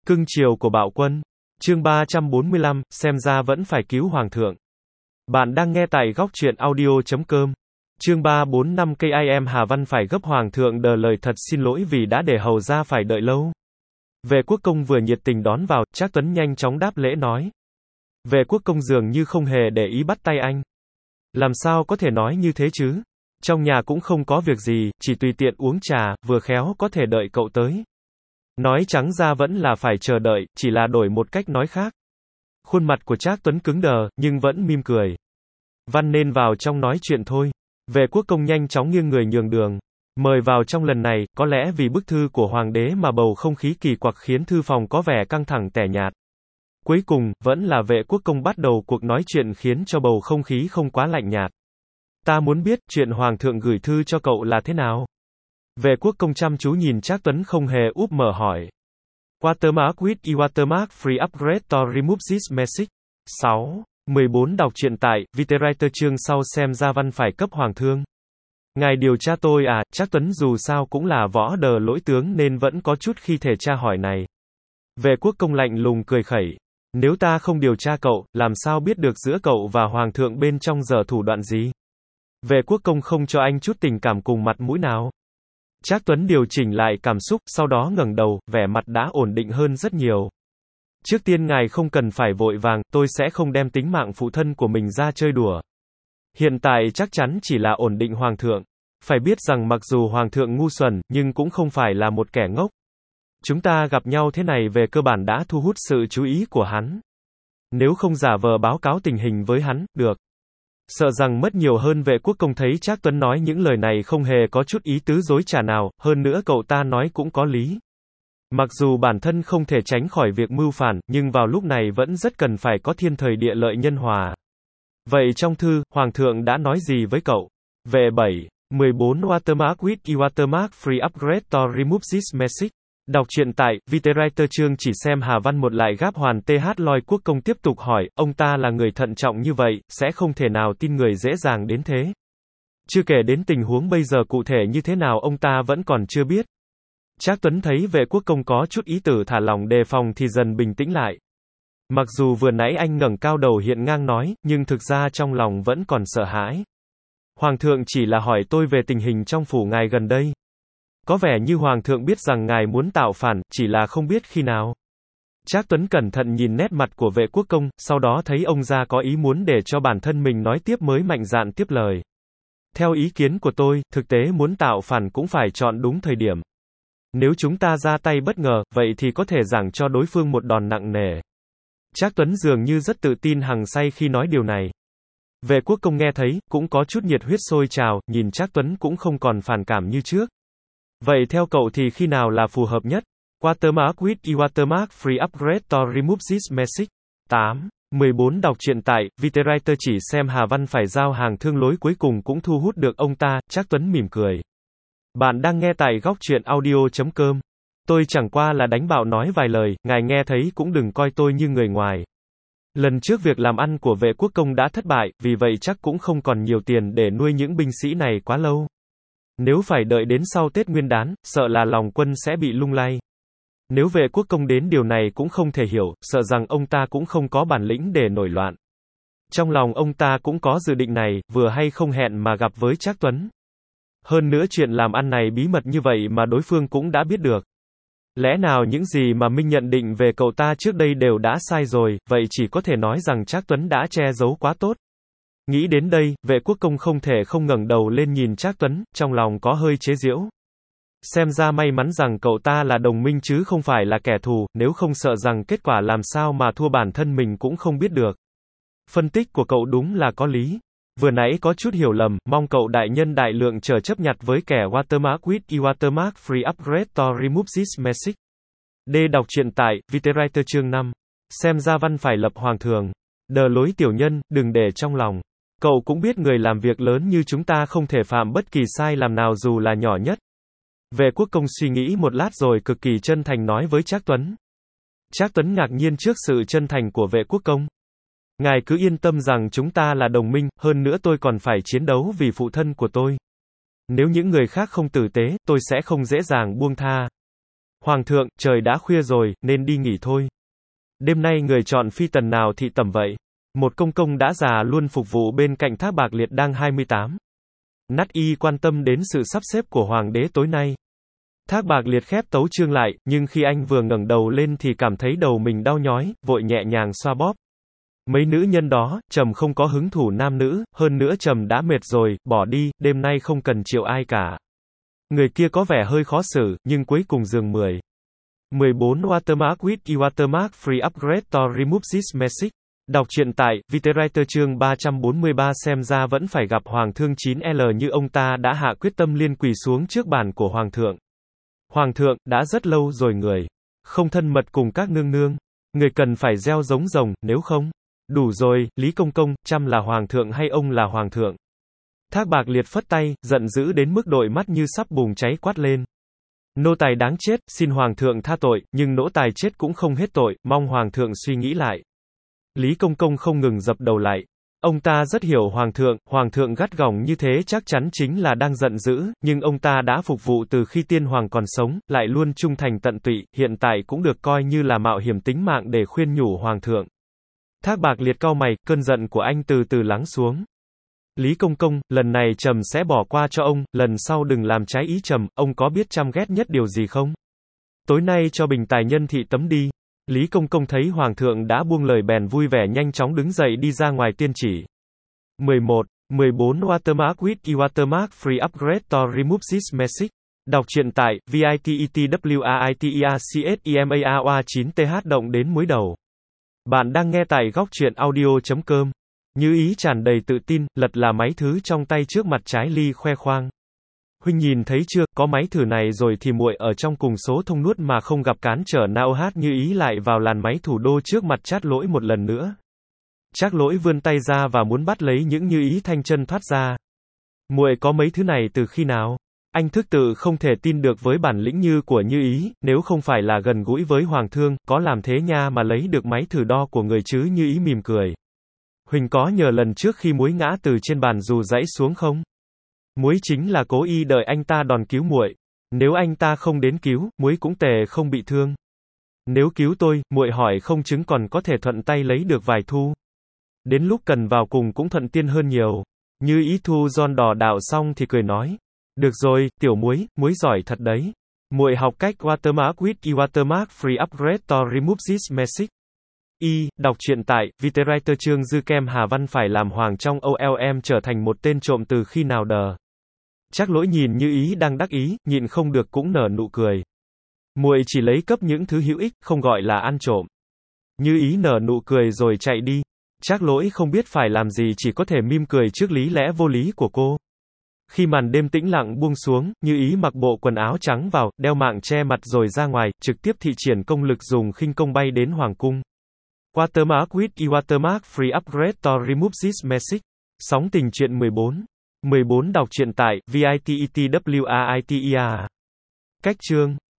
Cưng chiều của bạo quân. Chương 345, xem ra vẫn phải cứu hoàng thượng. Bạn đang nghe tại góc truyện audio.com. Chương 345 KIM Hà Văn phải gấp hoàng thượng đờ lời thật xin lỗi vì đã để hầu ra phải đợi lâu. Vệ quốc công vừa nhiệt tình đón vào, Trác Tuấn nhanh chóng đáp lễ nói. Vệ quốc công dường như không hề để ý bắt tay anh. Làm sao có thể nói như thế chứ? Trong nhà cũng không có việc gì, chỉ tùy tiện uống trà, vừa khéo có thể đợi cậu tới. Nói trắng ra vẫn là phải chờ đợi, chỉ là đổi một cách nói khác. Khuôn mặt của Trác Tuấn cứng đờ, nhưng vẫn mỉm cười. Văn nên vào trong nói chuyện thôi. Vệ quốc công nhanh chóng nghiêng người nhường đường. Mời vào trong lần này, có lẽ vì bức thư của hoàng đế mà bầu không khí kỳ quặc khiến thư phòng có vẻ căng thẳng tẻ nhạt. Cuối cùng, vẫn là vệ quốc công bắt đầu cuộc nói chuyện khiến cho bầu không khí không quá lạnh nhạt. Ta muốn biết, chuyện hoàng thượng gửi thư cho cậu là thế nào? Vệ quốc công chăm chú nhìn Trác Tuấn không hề úp mở hỏi. Watermark with e-watermark free upgrade to remove this message. 6. 14 đọc truyện tại, Vietwriter chương sau xem ra văn phải cấp hoàng thương. Ngài điều tra tôi à, Trác Tuấn dù sao cũng là võ đờ lỗi tướng nên vẫn có chút khi thể tra hỏi này. Vệ quốc công lạnh lùng cười khẩy. Nếu ta không điều tra cậu, làm sao biết được giữa cậu và hoàng thượng bên trong giở thủ đoạn gì? Vệ quốc công không cho anh chút tình cảm cùng mặt mũi nào. Trác Tuấn điều chỉnh lại cảm xúc, sau đó ngẩng đầu, vẻ mặt đã ổn định hơn rất nhiều. Trước tiên ngài không cần phải vội vàng, tôi sẽ không đem tính mạng phụ thân của mình ra chơi đùa. Hiện tại chắc chắn chỉ là ổn định hoàng thượng. Phải biết rằng mặc dù hoàng thượng ngu xuẩn, nhưng cũng không phải là một kẻ ngốc. Chúng ta gặp nhau thế này về cơ bản đã thu hút sự chú ý của hắn. Nếu không giả vờ báo cáo tình hình với hắn, được. Sợ rằng mất nhiều hơn. Vệ quốc công thấy Trác Tuấn nói những lời này không hề có chút ý tứ dối trá nào, hơn nữa cậu ta nói cũng có lý. Mặc dù bản thân không thể tránh khỏi việc mưu phản, nhưng vào lúc này vẫn rất cần phải có thiên thời địa lợi nhân hòa. Vậy trong thư, hoàng thượng đã nói gì với cậu? Về 7. 14 Watermark with e-watermark free upgrade to remove this message. Đọc truyện tại, Vietwriter chương chỉ xem Hà Văn một lại gáp hoàn TH Lôi quốc công tiếp tục hỏi, ông ta là người thận trọng như vậy, sẽ không thể nào tin người dễ dàng đến thế. Chưa kể đến tình huống bây giờ cụ thể như thế nào ông ta vẫn còn chưa biết. Trác Tuấn thấy vệ quốc công có chút ý tử thả lòng đề phòng thì dần bình tĩnh lại. Mặc dù vừa nãy anh ngẩng cao đầu hiện ngang nói, nhưng thực ra trong lòng vẫn còn sợ hãi. Hoàng thượng chỉ là hỏi tôi về tình hình trong phủ ngài gần đây. Có vẻ như hoàng thượng biết rằng ngài muốn tạo phản, chỉ là không biết khi nào. Trác Tuấn cẩn thận nhìn nét mặt của vệ quốc công, sau đó thấy ông già có ý muốn để cho bản thân mình nói tiếp mới mạnh dạn tiếp lời. Theo ý kiến của tôi, thực tế muốn tạo phản cũng phải chọn đúng thời điểm. Nếu chúng ta ra tay bất ngờ, vậy thì có thể giảng cho đối phương một đòn nặng nề. Trác Tuấn dường như rất tự tin hăng say khi nói điều này. Vệ quốc công nghe thấy, cũng có chút nhiệt huyết sôi trào, nhìn Trác Tuấn cũng không còn phản cảm như trước. Vậy theo cậu thì khi nào là phù hợp nhất? Watermark with e-watermark free upgrade to remove this message. 8. 14 đọc truyện tại, Vietwriter chỉ xem Hà Văn phải giao hàng thương lối cuối cùng cũng thu hút được ông ta, Trác Tuấn mỉm cười. Bạn đang nghe tại góc truyện audio.com. Tôi chẳng qua là đánh bạo nói vài lời, ngài nghe thấy cũng đừng coi tôi như người ngoài. Lần trước việc làm ăn của vệ quốc công đã thất bại, vì vậy chắc cũng không còn nhiều tiền để nuôi những binh sĩ này quá lâu. Nếu phải đợi đến sau Tết Nguyên đán, sợ là lòng quân sẽ bị lung lay. Nếu vệ quốc công đến điều này cũng không thể hiểu, sợ rằng ông ta cũng không có bản lĩnh để nổi loạn. Trong lòng ông ta cũng có dự định này, vừa hay không hẹn mà gặp với Trác Tuấn. Hơn nữa chuyện làm ăn này bí mật như vậy mà đối phương cũng đã biết được. Lẽ nào những gì mà Minh nhận định về cậu ta trước đây đều đã sai rồi, vậy chỉ có thể nói rằng Trác Tuấn đã che giấu quá tốt. Nghĩ đến đây, vệ quốc công không thể không ngẩng đầu lên nhìn Trác Tuấn, trong lòng có hơi chế giễu. Xem ra may mắn rằng cậu ta là đồng minh chứ không phải là kẻ thù, nếu không sợ rằng kết quả làm sao mà thua bản thân mình cũng không biết được. Phân tích của cậu đúng là có lý. Vừa nãy có chút hiểu lầm, mong cậu đại nhân đại lượng chờ chấp nhặt với kẻ Watermark with e-watermark free upgrade to remove this message. D đọc truyện tại, Vietwriter chương 5. Xem ra văn phải lập hoàng thượng. Đờ lối tiểu nhân, đừng để trong lòng. Cậu cũng biết người làm việc lớn như chúng ta không thể phạm bất kỳ sai lầm nào dù là nhỏ nhất. Vệ quốc công suy nghĩ một lát rồi cực kỳ chân thành nói với Trác Tuấn. Trác Tuấn ngạc nhiên trước sự chân thành của vệ quốc công. Ngài cứ yên tâm rằng chúng ta là đồng minh, hơn nữa tôi còn phải chiến đấu vì phụ thân của tôi. Nếu những người khác không tử tế, tôi sẽ không dễ dàng buông tha. Hoàng thượng, trời đã khuya rồi, nên đi nghỉ thôi. Đêm nay người chọn phi tần nào thị tẩm vậy? Một công công đã già luôn phục vụ bên cạnh Thác Bạc Liệt đang 28. Nắt y quan tâm đến sự sắp xếp của hoàng đế tối nay. Thác Bạc Liệt khép tấu chương lại, nhưng khi anh vừa ngẩng đầu lên thì cảm thấy đầu mình đau nhói, vội nhẹ nhàng xoa bóp. Mấy nữ nhân đó, trầm không có hứng thủ nam nữ, hơn nữa trầm đã mệt rồi, bỏ đi, đêm nay không cần chịu ai cả. Người kia có vẻ hơi khó xử, nhưng cuối cùng giường 14 Watermark with e-Watermark Free Upgrade to Remove this message. Đọc truyện tại Vietwriter chương 343 xem ra vẫn phải gặp Hoàng thương 9L như ông ta đã hạ quyết tâm liên quỳ xuống trước bàn của Hoàng thượng. Hoàng thượng, đã rất lâu rồi người không thân mật cùng các nương nương. Người cần phải gieo giống rồng, nếu không. Đủ rồi, Lý Công Công, chăm là Hoàng thượng hay ông là Hoàng thượng? Thác Bạc Liệt phất tay, giận dữ đến mức đôi mắt như sắp bùng cháy quát lên. Nô tài đáng chết, xin Hoàng thượng tha tội, nhưng nỗ tài chết cũng không hết tội, mong Hoàng thượng suy nghĩ lại. Lý Công Công không ngừng dập đầu lại. Ông ta rất hiểu Hoàng thượng gắt gỏng như thế chắc chắn chính là đang giận dữ, nhưng ông ta đã phục vụ từ khi tiên hoàng còn sống, lại luôn trung thành tận tụy, hiện tại cũng được coi như là mạo hiểm tính mạng để khuyên nhủ Hoàng thượng. Thác Bạc Liệt cau mày, cơn giận của anh từ từ lắng xuống. Lý Công Công, lần này trầm sẽ bỏ qua cho ông, lần sau đừng làm trái ý trầm, ông có biết chăm ghét nhất điều gì không? Tối nay cho bình tài nhân thị tấm đi. Lý Công Công thấy Hoàng thượng đã buông lời bèn vui vẻ nhanh chóng đứng dậy đi ra ngoài tiên chỉ. 14 Watermark with e-Watermark Free Upgrade to Remove this message. Đọc truyện tại Vitewriter9THDọng đến muối đầu. Bạn đang nghe tại góc truyện audio.com. Như ý tràn đầy tự tin, lật là máy thứ trong tay trước mặt trái ly khoe khoang. Huynh nhìn thấy chưa, có máy thử này rồi thì muội ở trong cùng số thông nuốt mà không gặp cản trở nào. Hát Như Ý lại vào làn máy thủ đô trước mặt Trác Lỗi một lần nữa. Trác Lỗi vươn tay ra và muốn bắt lấy những Như Ý thanh chân thoát ra. Muội có mấy thứ này từ khi nào? Anh thức tự không thể tin được với bản lĩnh như của Như Ý, nếu không phải là gần gũi với Hoàng thương, có làm thế nha mà lấy được máy thử đo của người chứ. Như Ý mỉm cười. Huỳnh có nhờ lần trước khi muối ngã từ trên bàn dù dãy xuống không? Muối chính là cố ý đợi anh ta đòn cứu muội. Nếu anh ta không đến cứu, muối cũng tề không bị thương. Nếu cứu tôi, muội hỏi không chứng còn có thể thuận tay lấy được vài thu. Đến lúc cần vào cùng cũng thuận tiện hơn nhiều. Như Ý thu giòn đỏ đạo xong thì cười nói. Được rồi, tiểu muối, muối giỏi thật đấy. Muội học cách Watermark with e-Watermark Free Upgrade to Remove this message. Đọc truyện tại Vietwriter chương dư kem Hà Văn phải làm hoàng trong OLM trở thành một tên trộm từ khi nào đờ. Trác Lỗi nhìn Như Ý đang đắc ý, nhịn không được cũng nở nụ cười. Muội chỉ lấy cấp những thứ hữu ích, không gọi là ăn trộm. Như Ý nở nụ cười rồi chạy đi. Trác Lỗi không biết phải làm gì chỉ có thể mỉm cười trước lý lẽ vô lý của cô. Khi màn đêm tĩnh lặng buông xuống, Như Ý mặc bộ quần áo trắng vào, đeo mạng che mặt rồi ra ngoài, trực tiếp thị triển công lực dùng khinh công bay đến hoàng cung. Watermark with e-Watermark Free Upgrade to Remove this message. Sóng tình truyện 14 đọc truyện tại Vitewriter. Cách chương